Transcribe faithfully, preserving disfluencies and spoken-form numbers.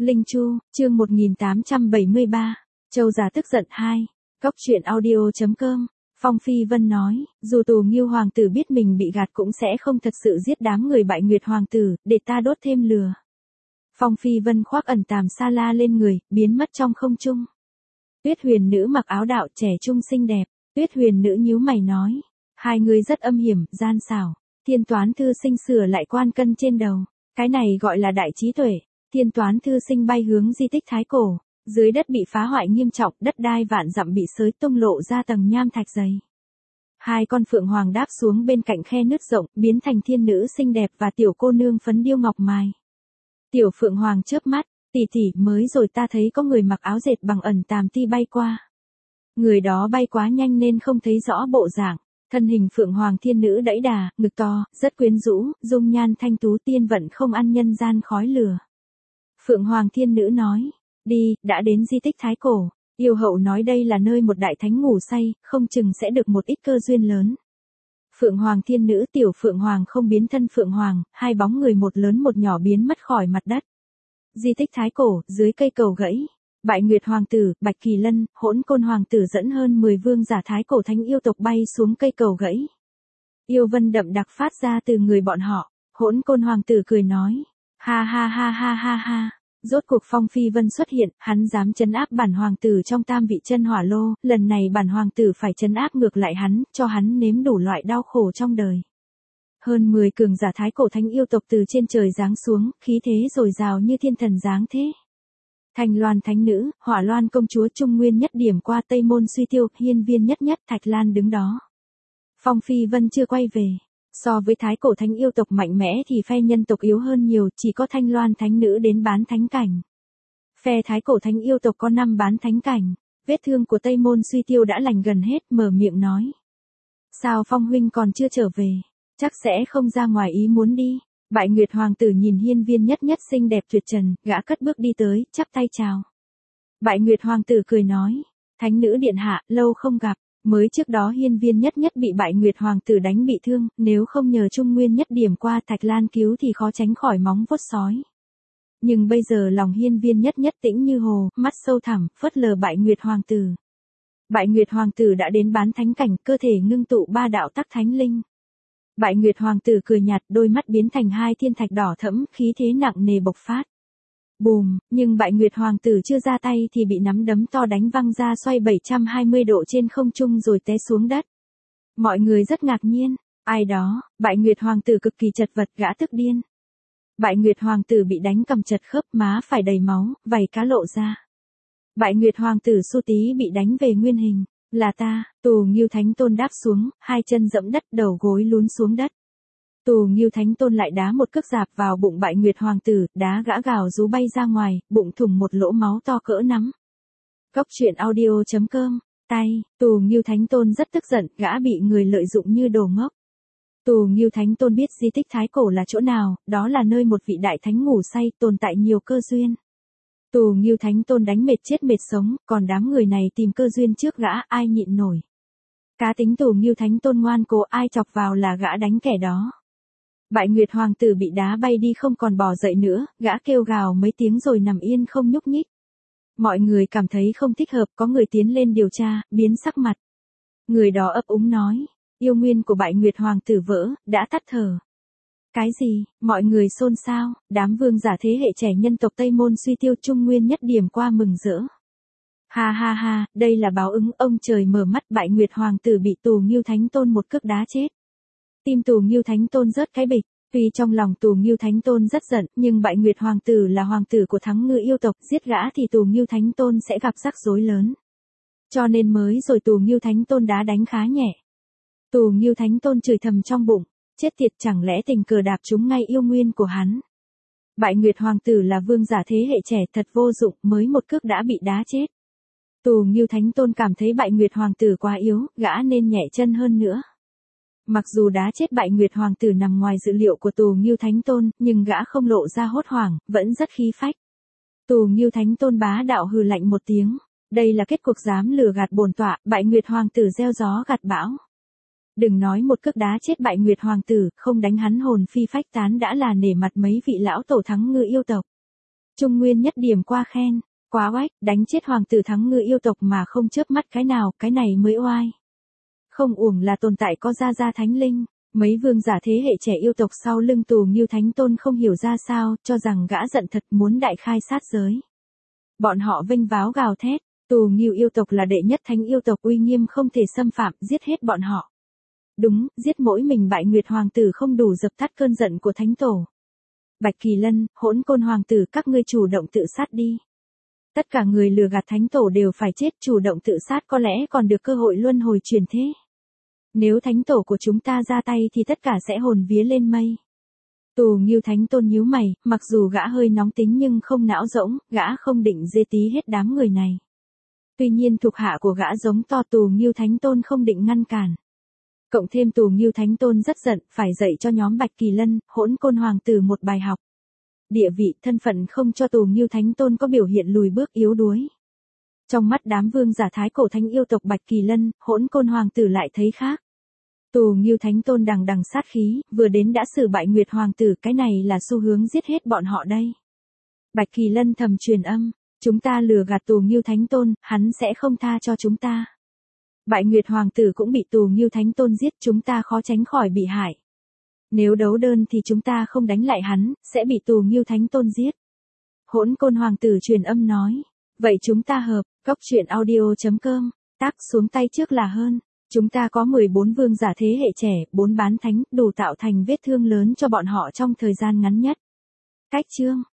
Linh Chu, chương một nghìn tám trăm bảy mươi ba, Châu già tức giận hai, Góc truyện audio.com, Phong Phi Vân nói, dù Tù Nghiêu hoàng tử biết mình bị gạt cũng sẽ không thật sự giết đám người Bại Nguyệt hoàng tử, để ta đốt thêm lửa. Phong Phi Vân khoác ẩn tàm sa la lên người, biến mất trong không trung. Tuyết Huyền nữ mặc áo đạo trẻ trung xinh đẹp, Tuyết Huyền nữ nhíu mày nói, hai người rất âm hiểm, gian xảo, Thiên Toán thư sinh sửa lại quan cân trên đầu, cái này gọi là đại trí tuệ. Thiên Toán thư sinh bay hướng di tích Thái Cổ, dưới đất bị phá hoại nghiêm trọng, đất đai vạn dặm bị xới tung lộ ra tầng nham thạch dày. Hai con phượng hoàng đáp xuống bên cạnh khe nứt rộng, biến thành thiên nữ xinh đẹp và tiểu cô nương phấn điêu ngọc mài. Tiểu phượng hoàng chớp mắt, tỷ tỷ, mới rồi ta thấy có người mặc áo dệt bằng ẩn tàm ti bay qua. Người đó bay quá nhanh nên không thấy rõ bộ dạng. Thân hình phượng hoàng thiên nữ đẫy đà, ngực to, rất quyến rũ, dung nhan thanh tú, tiên vận không ăn nhân gian khói lửa. Phượng Hoàng Thiên Nữ nói, đi, đã đến di tích Thái Cổ, yêu hậu nói đây là nơi một đại thánh ngủ say, không chừng sẽ được một ít cơ duyên lớn. Phượng Hoàng Thiên Nữ tiểu Phượng Hoàng không biến thân Phượng Hoàng, hai bóng người một lớn một nhỏ biến mất khỏi mặt đất. Di tích Thái Cổ, dưới cây cầu gãy, Bại Nguyệt Hoàng tử, Bạch Kỳ Lân, Hỗn Côn Hoàng tử dẫn hơn mười vương giả Thái Cổ thánh yêu tộc bay xuống cây cầu gãy. Yêu vân đậm đặc phát ra từ người bọn họ, Hỗn Côn Hoàng tử cười nói. Ha ha ha ha ha ha, rốt cuộc Phong Phi Vân xuất hiện, hắn dám trấn áp bản hoàng tử trong tam vị chân hỏa lô, lần này bản hoàng tử phải trấn áp ngược lại hắn, cho hắn nếm đủ loại đau khổ trong đời. Hơn mười cường giả Thái Cổ thánh yêu tộc từ trên trời giáng xuống, khí thế dồi dào như thiên thần giáng thế. Thanh Loan thánh nữ, Hỏa Loan công chúa Trung Nguyên nhất điểm qua Tây Môn Suy Tiêu, Hiên Viên nhất nhất, Thạch Lan đứng đó. Phong Phi Vân chưa quay về. So với Thái Cổ thánh yêu tộc mạnh mẽ thì phe nhân tộc yếu hơn nhiều, chỉ có Thanh Loan thánh nữ đến bán thánh cảnh. Phe Thái Cổ thánh yêu tộc có năm bán thánh cảnh, vết thương của Tây Môn Suy Tiêu đã lành gần hết, mở miệng nói. Sao Phong huynh còn chưa trở về, chắc sẽ không ra ngoài ý muốn đi. Bại Nguyệt hoàng tử nhìn Hiên Viên nhất nhất xinh đẹp tuyệt trần, gã cất bước đi tới, chắp tay chào. Bại Nguyệt hoàng tử cười nói, thánh nữ điện hạ, lâu không gặp. Mới trước đó Hiên Viên nhất nhất bị Bại Nguyệt hoàng tử đánh bị thương, nếu không nhờ Trung Nguyên nhất điểm qua Thạch Lan cứu thì khó tránh khỏi móng vuốt sói. Nhưng bây giờ lòng Hiên Viên nhất nhất tĩnh như hồ, mắt sâu thẳm, phớt lờ Bại Nguyệt hoàng tử. Bại Nguyệt hoàng tử đã đến bán thánh cảnh, cơ thể ngưng tụ ba đạo tắc thánh linh. Bại Nguyệt hoàng tử cười nhạt, đôi mắt biến thành hai thiên thạch đỏ thẫm, khí thế nặng nề bộc phát. Bùm, nhưng Bại Nguyệt hoàng tử chưa ra tay thì bị nắm đấm to đánh văng ra xoay bảy trăm hai mươi độ trên không trung rồi té xuống đất. Mọi người rất ngạc nhiên, ai đó, Bại Nguyệt hoàng tử cực kỳ chật vật, gã tức điên. Bại Nguyệt hoàng tử bị đánh cầm chật khớp, má phải đầy máu, vảy cá lộ ra. Bại Nguyệt hoàng tử Su Tí bị đánh về nguyên hình, là ta. Tù Nghiêu Thánh Tôn đáp xuống, hai chân dẫm đất, đầu gối lún xuống đất. Tù Nghiêu Thánh Tôn lại đá một cước dạp vào bụng Bại Nguyệt hoàng tử, đá gã gào rú bay ra ngoài, bụng thủng một lỗ máu to cỡ nắm. Góc truyện audio.com, tay, Tù Nghiêu Thánh Tôn rất tức giận, gã bị người lợi dụng như đồ ngốc. Tù Nghiêu Thánh Tôn biết di tích Thái Cổ là chỗ nào, đó là nơi một vị đại thánh ngủ say, tồn tại nhiều cơ duyên. Tù Nghiêu Thánh Tôn đánh mệt chết mệt sống, còn đám người này tìm cơ duyên trước gã, ai nhịn nổi. Cá tính Tù Nghiêu Thánh Tôn ngoan cố, ai chọc vào là gã đánh kẻ đó. Bại Nguyệt hoàng tử bị đá bay đi không còn bò dậy nữa, gã kêu gào mấy tiếng rồi nằm yên không nhúc nhích. Mọi người cảm thấy không thích hợp, có người tiến lên điều tra, biến sắc mặt. Người đó ấp úng nói, yêu nguyên của Bại Nguyệt hoàng tử vỡ, đã tắt thở. Cái gì? Mọi người xôn xao, đám vương giả thế hệ trẻ nhân tộc Tây Môn Suy Tiêu Trung Nguyên nhất điểm qua mừng rỡ. Ha ha ha, đây là báo ứng, ông trời mở mắt, Bại Nguyệt hoàng tử bị Tù Nghiêu Thánh Tôn một cước đá chết. Tim Tù Nghiêu Thánh Tôn rớt cái bịch, tuy trong lòng Tù Nghiêu Thánh Tôn rất giận, nhưng Bại Nguyệt hoàng tử là hoàng tử của Thắng Ngư yêu tộc, giết gã thì Tù Nghiêu Thánh Tôn sẽ gặp rắc rối lớn. Cho nên mới rồi Tù Nghiêu Thánh Tôn đá đánh khá nhẹ. Tù Nghiêu Thánh Tôn chửi thầm trong bụng, chết tiệt, chẳng lẽ tình cờ đạp trúng ngay yêu nguyên của hắn. Bại Nguyệt hoàng tử là vương giả thế hệ trẻ, thật vô dụng, mới một cước đã bị đá chết. Tù Nghiêu Thánh Tôn cảm thấy Bại Nguyệt hoàng tử quá yếu, gã nên nhẹ chân hơn nữa. Mặc dù đá chết Bại Nguyệt hoàng tử nằm ngoài dự liệu của Tù Nghiêu Thánh Tôn, nhưng gã không lộ ra hốt hoảng, vẫn rất khí phách. Tù Nghiêu Thánh Tôn bá đạo hừ lạnh một tiếng, đây là kết cuộc dám lừa gạt bổn tọa, Bại Nguyệt hoàng tử gieo gió gặt bão. Đừng nói một cước đá chết Bại Nguyệt hoàng tử, không đánh hắn hồn phi phách tán đã là nể mặt mấy vị lão tổ Thắng Ngư yêu tộc. Trung Nguyên nhất điểm qua khen, quá oách, đánh chết hoàng tử thắng ngư yêu tộc mà không chớp mắt cái nào, cái này mới oai. Không uổng là tồn tại có gia gia thánh linh, mấy vương giả thế hệ trẻ yêu tộc sau lưng Tù Nghiêu Thánh Tôn không hiểu ra sao, cho rằng gã giận thật muốn đại khai sát giới. Bọn họ vênh váo gào thét, Tù Nghiêu yêu tộc là đệ nhất thánh yêu tộc uy nghiêm không thể xâm phạm, giết hết bọn họ. Đúng, giết mỗi mình Bại Nguyệt hoàng tử không đủ dập tắt cơn giận của thánh tổ. Bạch Kỳ Lân, Hỗn Côn hoàng tử, các ngươi chủ động tự sát đi. Tất cả người lừa gạt thánh tổ đều phải chết, chủ động tự sát có lẽ còn được cơ hội luân hồi chuyển thế. Nếu thánh tổ của chúng ta ra tay thì tất cả sẽ hồn vía lên mây. Tù Nghiêu Thánh Tôn nhíu mày, mặc dù gã hơi nóng tính nhưng không não rỗng, gã không định dê tí hết đám người này. Tuy nhiên thuộc hạ của gã giống to, Tù Nghiêu Thánh Tôn không định ngăn cản. Cộng thêm Tù Nghiêu Thánh Tôn rất giận, phải dạy cho nhóm Bạch Kỳ Lân, Hỗn Côn hoàng tử một bài học. Địa vị, thân phận không cho Tù Nghiêu Thánh Tôn có biểu hiện lùi bước yếu đuối. Trong mắt đám vương giả thái cổ thánh yêu tộc Bạch Kỳ Lân, Hỗn Côn hoàng tử lại thấy khác. Tù Nghiêu Thánh Tôn đằng đằng sát khí, vừa đến đã xử Bại Nguyệt hoàng tử, cái này là xu hướng giết hết bọn họ đây. Bạch Kỳ Lân thầm truyền âm, chúng ta lừa gạt Tù Nghiêu Thánh Tôn, hắn sẽ không tha cho chúng ta. Bại Nguyệt hoàng tử cũng bị Tù Nghiêu Thánh Tôn giết, chúng ta khó tránh khỏi bị hại. Nếu đấu đơn thì chúng ta không đánh lại hắn, sẽ bị Tù Nghiêu Thánh Tôn giết. Hỗn Côn hoàng tử truyền âm nói, vậy chúng ta hợp, góc truyện audio chấm com, tác xuống tay trước là hơn. Chúng ta có mười bốn vương giả thế hệ trẻ, bốn bán thánh, đủ tạo thành vết thương lớn cho bọn họ trong thời gian ngắn nhất. Cách chương